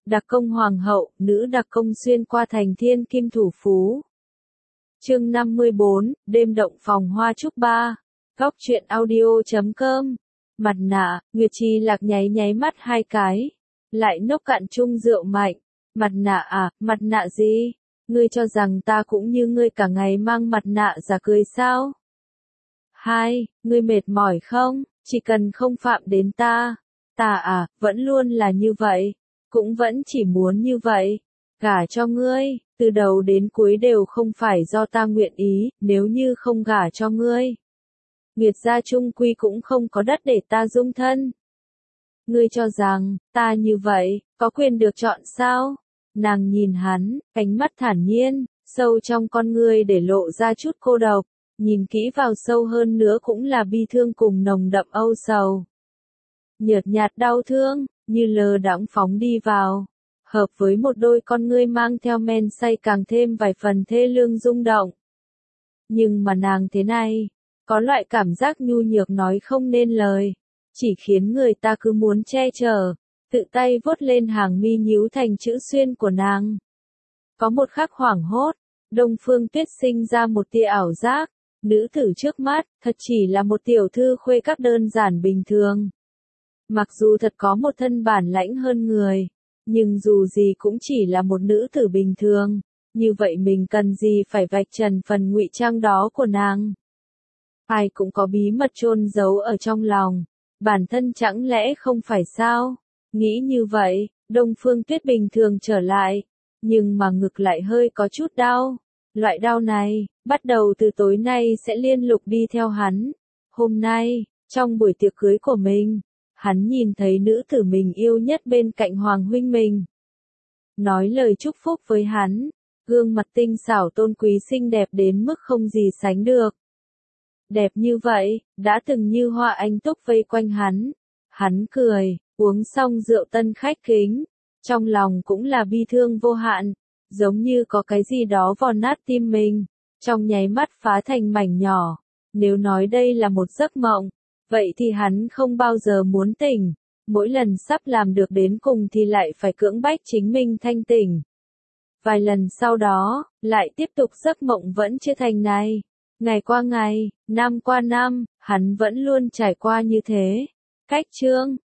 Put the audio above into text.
Đặc công hoàng hậu, nữ đặc công xuyên qua thành thiên kim thủ phú. Chương 54, đêm động phòng hoa trúc 3. Góc truyện audio.com. Mặt nạ, Nguyệt Trì Lạc nháy nháy mắt hai cái. Lại nốc cạn chung rượu mạnh. Mặt nạ à, mặt nạ gì? Ngươi cho rằng ta cũng như ngươi cả ngày mang mặt nạ giả cười sao? Hai, ngươi mệt mỏi không? Chỉ cần không phạm đến ta. Ta à, vẫn luôn là như vậy. Cũng vẫn chỉ muốn như vậy. Gả cho ngươi, từ đầu đến cuối đều không phải do ta nguyện ý, nếu như không gả cho ngươi. Nguyệt gia chung quy cũng không có đất để ta dung thân. Ngươi cho rằng, ta như vậy, có quyền được chọn sao? Nàng nhìn hắn, ánh mắt thản nhiên, sâu trong con ngươi để lộ ra chút cô độc, nhìn kỹ vào sâu hơn nữa cũng là bi thương cùng nồng đậm âu sầu. Nhợt nhạt đau thương, như lơ đãng phóng đi vào, hợp với một đôi con ngươi mang theo men say càng thêm vài phần thê lương rung động. Nhưng mà nàng thế này, có loại cảm giác nhu nhược nói không nên lời, chỉ khiến người ta cứ muốn che chở, tự tay vuốt lên hàng mi nhíu thành chữ xuyên của nàng. Có một khắc hoảng hốt, Đông Phương Tuyết sinh ra một tia ảo giác, nữ tử trước mắt, thật chỉ là một tiểu thư khuê các đơn giản bình thường. Mặc dù thật có một thân bản lãnh hơn người, nhưng dù gì cũng chỉ là một nữ tử bình thường, như vậy mình cần gì phải vạch trần phần ngụy trang đó của nàng. Ai cũng có bí mật chôn giấu ở trong lòng, bản thân chẳng lẽ không phải sao? Nghĩ như vậy, Đông Phương Tuyết bình thường trở lại, nhưng mà ngực lại hơi có chút đau. Loại đau này, bắt đầu từ tối nay sẽ liên tục đi theo hắn. Hôm nay, trong buổi tiệc cưới của mình, hắn nhìn thấy nữ tử mình yêu nhất bên cạnh Hoàng huynh mình. Nói lời chúc phúc với hắn, gương mặt tinh xảo tôn quý xinh đẹp đến mức không gì sánh được. Đẹp như vậy, đã từng như hoa anh túc vây quanh hắn. Hắn cười, uống xong rượu tân khách kính, trong lòng cũng là bi thương vô hạn, giống như có cái gì đó vò nát tim mình, trong nháy mắt phá thành mảnh nhỏ. Nếu nói đây là một giấc mộng, vậy thì hắn không bao giờ muốn tỉnh, mỗi lần sắp làm được đến cùng thì lại phải cưỡng bách chính mình thanh tỉnh. Vài lần sau đó, lại tiếp tục giấc mộng vẫn chưa thành này. Ngày qua ngày, năm qua năm, hắn vẫn luôn trải qua như thế. Cách chương